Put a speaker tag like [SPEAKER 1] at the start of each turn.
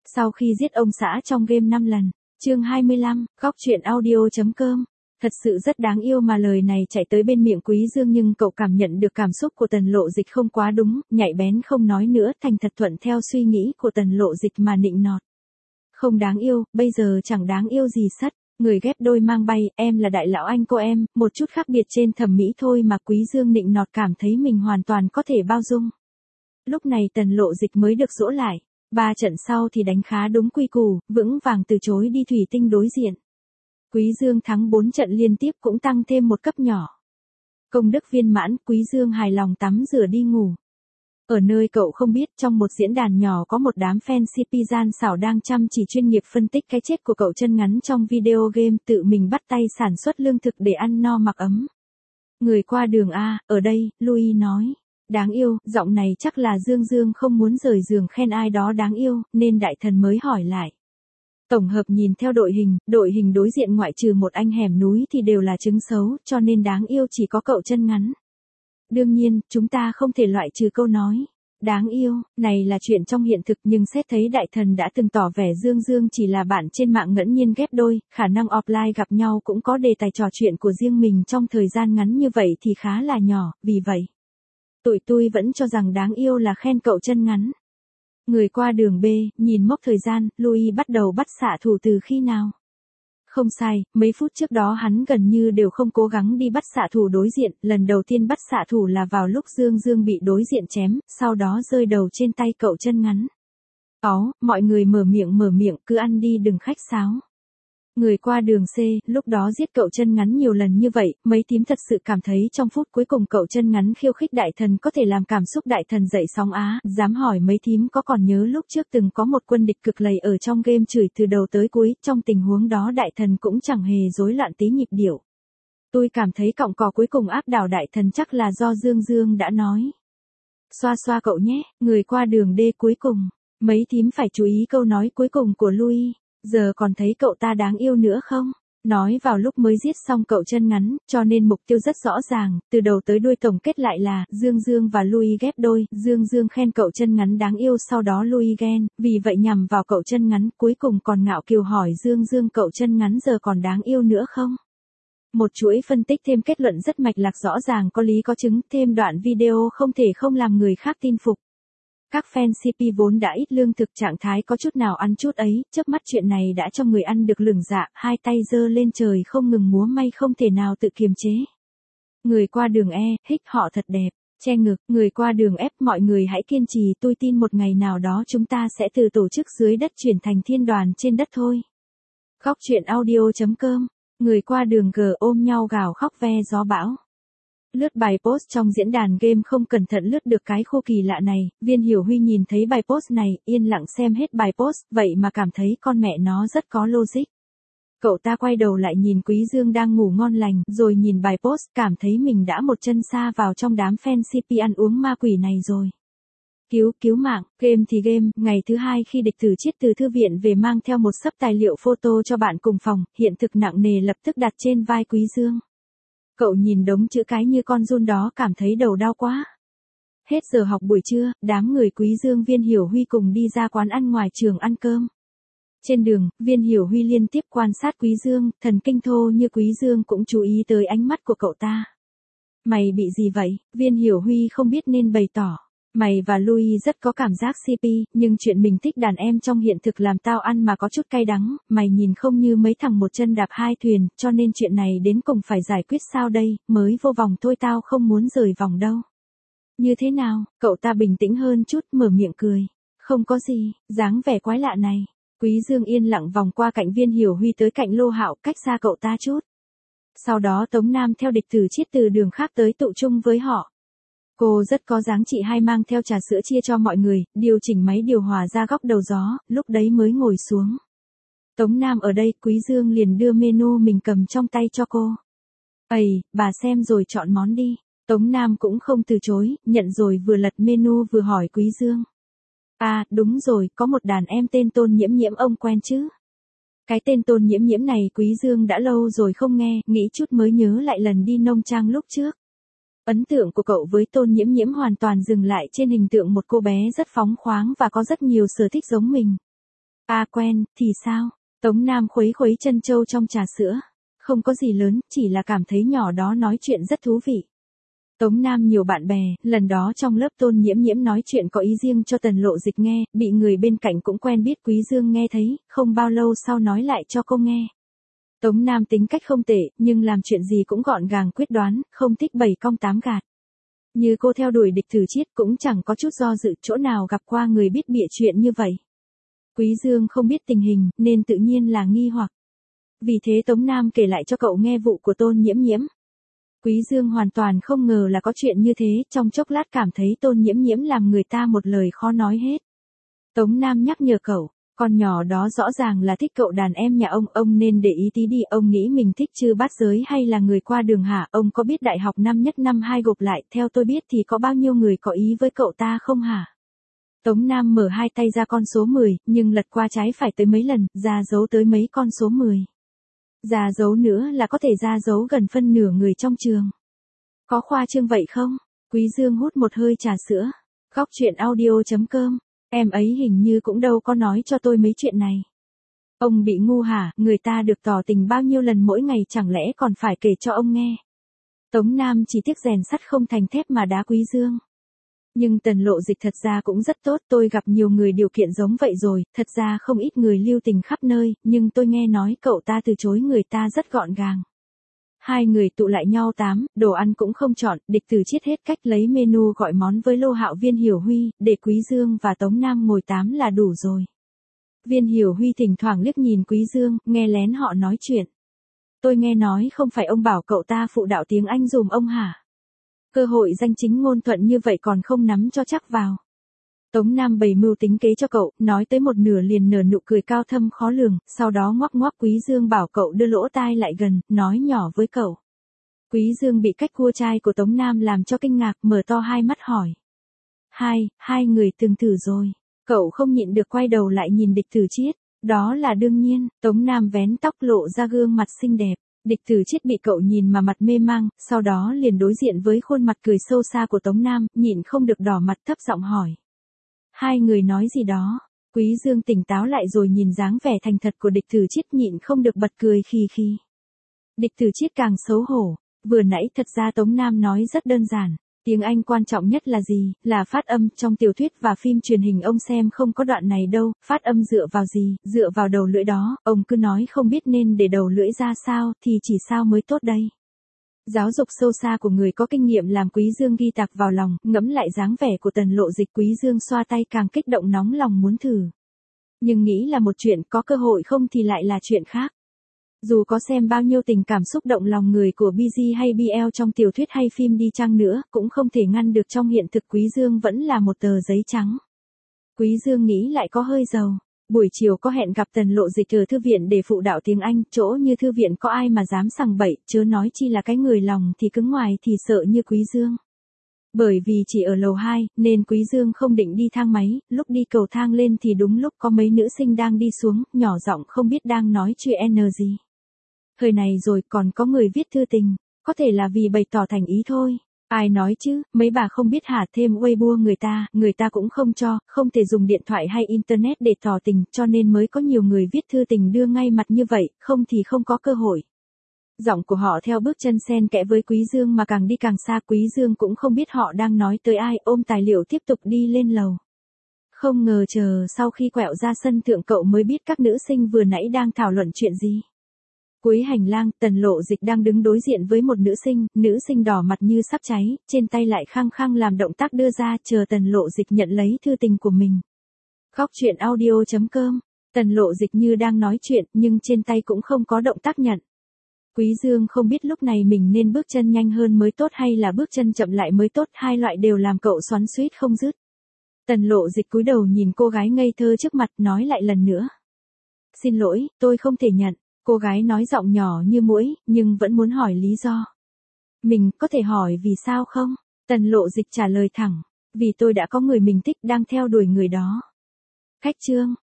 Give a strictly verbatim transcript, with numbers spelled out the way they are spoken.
[SPEAKER 1] Sau khi giết ông xã trong game năm lần. Chương hai mươi lăm, góc truyện audio.com. Thật sự rất đáng yêu mà lời này chạy tới bên miệng Quý Dương nhưng cậu cảm nhận được cảm xúc của Tần Lộ Dịch không quá đúng, nhạy bén không nói nữa, thành thật thuận theo suy nghĩ của Tần Lộ Dịch mà nịnh nọt. Không đáng yêu, bây giờ chẳng đáng yêu gì sất. Người ghép đôi mang bay, em là đại lão anh cô em, một chút khác biệt trên thẩm mỹ thôi mà Quý Dương nịnh nọt cảm thấy mình hoàn toàn có thể bao dung. Lúc này Tần Lộ Dịch mới được dỗ lại. Ba trận sau thì đánh khá đúng quy củ, vững vàng từ chối đi thủy tinh đối diện. Quý Dương thắng bốn trận liên tiếp cũng tăng thêm một cấp nhỏ. Công đức viên mãn, Quý Dương hài lòng tắm rửa đi ngủ. Ở nơi cậu không biết, trong một diễn đàn nhỏ có một đám fan xê pê gian xảo đang chăm chỉ chuyên nghiệp phân tích cái chết của cậu chân ngắn trong video game, tự mình bắt tay sản xuất lương thực để ăn no mặc ấm. Người qua đường A, ở đây, Louis nói. Đáng yêu, giọng này chắc là Dương Dương không muốn rời giường khen ai đó đáng yêu, nên đại thần mới hỏi lại. Tổng hợp nhìn theo đội hình, đội hình đối diện ngoại trừ một anh hẻm núi thì đều là trứng xấu, cho nên đáng yêu chỉ có cậu chân ngắn. Đương nhiên, chúng ta không thể loại trừ câu nói. Đáng yêu, này là chuyện trong hiện thực nhưng xét thấy đại thần đã từng tỏ vẻ Dương Dương chỉ là bạn trên mạng ngẫu nhiên ghép đôi, khả năng offline gặp nhau cũng có đề tài trò chuyện của riêng mình trong thời gian ngắn như vậy thì khá là nhỏ, vì vậy. Tụi tôi vẫn cho rằng đáng yêu là khen cậu chân ngắn. Người qua đường B, nhìn mốc thời gian, Louis bắt đầu bắt xạ thủ từ khi nào? Không sai, mấy phút trước đó hắn gần như đều không cố gắng đi bắt xạ thủ đối diện, lần đầu tiên bắt xạ thủ là vào lúc Dương Dương bị đối diện chém, sau đó rơi đầu trên tay cậu chân ngắn. Ó, mọi người mở miệng mở miệng, cứ ăn đi đừng khách sáo. Người qua đường C, lúc đó giết cậu chân ngắn nhiều lần như vậy, mấy tím thật sự cảm thấy trong phút cuối cùng cậu chân ngắn khiêu khích đại thần có thể làm cảm xúc đại thần dậy sóng á, dám hỏi mấy tím có còn nhớ lúc trước từng có một quân địch cực lầy ở trong game chửi từ đầu tới cuối, trong tình huống đó đại thần cũng chẳng hề rối loạn tí nhịp điệu. Tôi cảm thấy cọng cò cuối cùng áp đảo đại thần chắc là do Dương Dương đã nói. Xoa xoa cậu nhé, người qua đường D cuối cùng, mấy tím phải chú ý câu nói cuối cùng của Louis. Giờ còn thấy cậu ta đáng yêu nữa không? Nói vào lúc mới giết xong cậu chân ngắn, cho nên mục tiêu rất rõ ràng, từ đầu tới đuôi tổng kết lại là, Dương Dương và Louis ghép đôi, Dương Dương khen cậu chân ngắn đáng yêu sau đó Louis ghen, vì vậy nhằm vào cậu chân ngắn, cuối cùng còn ngạo kiều hỏi Dương Dương cậu chân ngắn giờ còn đáng yêu nữa không? Một chuỗi phân tích thêm kết luận rất mạch lạc rõ ràng có lý có chứng, thêm đoạn video không thể không làm người khác tin phục. Các fan xê pê vốn đã ít lương thực trạng thái có chút nào ăn chút ấy, chớp mắt chuyện này đã cho người ăn được lửng dạ, hai tay giơ lên trời không ngừng múa may không thể nào tự kiềm chế. Người qua đường E, hích họ thật đẹp, che ngực, người qua đường F mọi người hãy kiên trì tôi tin một ngày nào đó chúng ta sẽ từ tổ chức dưới đất chuyển thành thiên đoàn trên đất thôi. Góc truyện audio.com, người qua đường G ôm nhau gào khóc ve gió bão. Lướt bài post trong diễn đàn game không cẩn thận lướt được cái khu kỳ lạ này, Viên Hiểu Huy nhìn thấy bài post này, yên lặng xem hết bài post, vậy mà cảm thấy con mẹ nó rất có logic. Cậu ta quay đầu lại nhìn Quý Dương đang ngủ ngon lành, rồi nhìn bài post, cảm thấy mình đã một chân xa vào trong đám fan xê pê ăn uống ma quỷ này rồi. Cứu, cứu mạng, game thì game, ngày thứ hai khi địch tử chiết từ thư viện về mang theo một xấp tài liệu photo cho bạn cùng phòng, hiện thực nặng nề lập tức đặt trên vai Quý Dương. Cậu nhìn đống chữ cái như con giun đó cảm thấy đầu đau quá. Hết giờ học buổi trưa, đám người Quý Dương Viên Hiểu Huy cùng đi ra quán ăn ngoài trường ăn cơm. Trên đường, Viên Hiểu Huy liên tiếp quan sát Quý Dương, thần kinh thô như Quý Dương cũng chú ý tới ánh mắt của cậu ta. Mày bị gì vậy? Viên Hiểu Huy không biết nên bày tỏ. Mày và Louis rất có cảm giác xê pê, nhưng chuyện mình thích đàn em trong hiện thực làm tao ăn mà có chút cay đắng, mày nhìn không như mấy thằng một chân đạp hai thuyền, cho nên chuyện này đến cùng phải giải quyết sao đây, mới vô vòng thôi tao không muốn rời vòng đâu. Như thế nào, cậu ta bình tĩnh hơn chút mở miệng cười. Không có gì, dáng vẻ quái lạ này. Quý Dương yên lặng vòng qua cạnh Viên Hiểu Huy tới cạnh Lô Hạo cách xa cậu ta chút. Sau đó Tống Nam theo địch tử chiết từ đường khác tới tụ chung với họ. Cô rất có dáng chị hai mang theo trà sữa chia cho mọi người, điều chỉnh máy điều hòa ra góc đầu gió, lúc đấy mới ngồi xuống. Tống Nam ở đây, Quý Dương liền đưa menu mình cầm trong tay cho cô. Ây, bà xem rồi chọn món đi. Tống Nam cũng không từ chối, nhận rồi vừa lật menu vừa hỏi Quý Dương. À, đúng rồi, có một đàn em tên Tôn Nhiễm Nhiễm ông quen chứ? Cái tên Tôn Nhiễm Nhiễm này Quý Dương đã lâu rồi không nghe, nghĩ chút mới nhớ lại lần đi nông trang lúc trước. Ấn tượng của cậu với Tôn Nhiễm Nhiễm hoàn toàn dừng lại trên hình tượng một cô bé rất phóng khoáng và có rất nhiều sở thích giống mình. À quen, thì sao? Tống Nam khuấy khuấy chân châu trong trà sữa. Không có gì lớn, chỉ là cảm thấy nhỏ đó nói chuyện rất thú vị. Tống Nam nhiều bạn bè, lần đó trong lớp Tôn Nhiễm Nhiễm nói chuyện có ý riêng cho Tần Lộ Dịch nghe, bị người bên cạnh cũng quen biết Quý Dương nghe thấy, không bao lâu sau nói lại cho cô nghe. Tống Nam tính cách không tệ, nhưng làm chuyện gì cũng gọn gàng quyết đoán, không thích bảy cong tám gạt. Như cô theo đuổi Địch Tử Chiết cũng chẳng có chút do dự, chỗ nào gặp qua người biết bịa chuyện như vậy. Quý Dương không biết tình hình, nên tự nhiên là nghi hoặc. Vì thế Tống Nam kể lại cho cậu nghe vụ của Tôn Nhiễm Nhiễm. Quý Dương hoàn toàn không ngờ là có chuyện như thế, trong chốc lát cảm thấy Tôn Nhiễm Nhiễm làm người ta một lời khó nói hết. Tống Nam nhắc nhở cậu, con nhỏ đó rõ ràng là thích cậu đàn em nhà ông, ông nên để ý tí đi, ông nghĩ mình thích Chư Bát Giới hay là người qua đường hả, ông có biết đại học năm nhất năm hai gộp lại, theo tôi biết thì có bao nhiêu người có ý với cậu ta không hả? Tống Nam mở hai tay ra con số mười, nhưng lật qua trái phải tới mấy lần, ra dấu tới mấy con số mười. Ra dấu nữa là có thể ra dấu gần phân nửa người trong trường. Có khoa trương vậy không? Quý Dương hút một hơi trà sữa. Góc truyện audio chấm com. Em ấy hình như cũng đâu có nói cho tôi mấy chuyện này. Ông bị ngu hả, người ta được tỏ tình bao nhiêu lần mỗi ngày chẳng lẽ còn phải kể cho ông nghe. Tống Nam chỉ tiếc rèn sắt không thành thép mà đá Quý Dương. Nhưng Tần Lộ Dịch thật ra cũng rất tốt, tôi gặp nhiều người điều kiện giống vậy rồi, thật ra không ít người lưu tình khắp nơi, nhưng tôi nghe nói cậu ta từ chối người ta rất gọn gàng. Hai người tụ lại nhau tám, đồ ăn cũng không chọn, Địch Tử Chiết hết cách lấy menu gọi món với Lô Hạo Viên Hiểu Huy, để Quý Dương và Tống Nam ngồi tám là đủ rồi. Viên Hiểu Huy thỉnh thoảng liếc nhìn Quý Dương, nghe lén họ nói chuyện. Tôi nghe nói không phải ông bảo cậu ta phụ đạo tiếng Anh dùm ông hả? Cơ hội danh chính ngôn thuận như vậy còn không nắm cho chắc vào. Tống Nam bày mưu tính kế cho cậu, nói tới một nửa liền nở nụ cười cao thâm khó lường, sau đó ngoắc ngoắc Quý Dương bảo cậu đưa lỗ tai lại gần, nói nhỏ với cậu. Quý Dương bị cách cua trai của Tống Nam làm cho kinh ngạc, mở to hai mắt hỏi. Hai, hai người từng thử rồi. Cậu không nhịn được quay đầu lại nhìn Địch Tử Chiết. Đó là đương nhiên, Tống Nam vén tóc lộ ra gương mặt xinh đẹp. Địch Tử Chiết bị cậu nhìn mà mặt mê mang, sau đó liền đối diện với khuôn mặt cười sâu xa của Tống Nam, nhịn không được đỏ mặt thấp giọng hỏi. Hai người nói gì đó? Quý Dương tỉnh táo lại rồi nhìn dáng vẻ thành thật của Địch Tử Chiết nhịn không được bật cười khì khì. Địch Tử Chiết càng xấu hổ, vừa nãy thật ra Tống Nam nói rất đơn giản. Tiếng Anh quan trọng nhất là gì, là phát âm, trong tiểu thuyết và phim truyền hình ông xem không có đoạn này đâu, phát âm dựa vào gì, dựa vào đầu lưỡi đó, ông cứ nói không biết nên để đầu lưỡi ra sao, thì chỉ sao mới tốt đây. Giáo dục sâu xa của người có kinh nghiệm làm Quý Dương ghi tạc vào lòng, ngẫm lại dáng vẻ của Tần Lộ Dịch, Quý Dương xoa tay càng kích động nóng lòng muốn thử. Nhưng nghĩ là một chuyện, có cơ hội không thì lại là chuyện khác. Dù có xem bao nhiêu tình cảm xúc động lòng người của bê giê hay bê lờ trong tiểu thuyết hay phim đi chăng nữa, cũng không thể ngăn được trong hiện thực Quý Dương vẫn là một tờ giấy trắng. Quý Dương nghĩ lại có hơi giàu. Buổi chiều có hẹn gặp Tần Lộ Dịch ở thư viện để phụ đạo tiếng Anh, chỗ như thư viện có ai mà dám sằng bậy, chớ nói chi là cái người lòng thì cứng ngoài thì sợ như Quý Dương. Bởi vì chỉ ở lầu hai, nên Quý Dương không định đi thang máy, lúc đi cầu thang lên thì đúng lúc có mấy nữ sinh đang đi xuống, nhỏ giọng không biết đang nói chuyện gì. Thời này rồi còn có người viết thư tình, có thể là vì bày tỏ thành ý thôi. Ai nói chứ, mấy bà không biết hả, thêm Weibo người ta, người ta cũng không cho, không thể dùng điện thoại hay internet để tỏ tình, cho nên mới có nhiều người viết thư tình đưa ngay mặt như vậy, không thì không có cơ hội. Giọng của họ theo bước chân xen kẽ với Quý Dương mà càng đi càng xa, Quý Dương cũng không biết họ đang nói tới ai, ôm tài liệu tiếp tục đi lên lầu. Không ngờ chờ sau khi quẹo ra sân thượng cậu mới biết các nữ sinh vừa nãy đang thảo luận chuyện gì. Cuối hành lang, Tần Lộ Dịch đang đứng đối diện với một nữ sinh, nữ sinh đỏ mặt như sắp cháy, trên tay lại khăng khăng làm động tác đưa ra, chờ Tần Lộ Dịch nhận lấy thư tình của mình. Góc truyện audio chấm com. Tần Lộ Dịch như đang nói chuyện, nhưng trên tay cũng không có động tác nhận. Quý Dương không biết lúc này mình nên bước chân nhanh hơn mới tốt hay là bước chân chậm lại mới tốt, hai loại đều làm cậu xoắn xuýt không dứt. Tần Lộ Dịch cúi đầu nhìn cô gái ngây thơ trước mặt, nói lại lần nữa. Xin lỗi, tôi không thể nhận. Cô gái nói giọng nhỏ như muỗi, nhưng vẫn muốn hỏi lý do. Mình có thể hỏi vì sao không? Tần Lộ Dịch trả lời thẳng. Vì tôi đã có người mình thích đang theo đuổi người đó. Khách trương,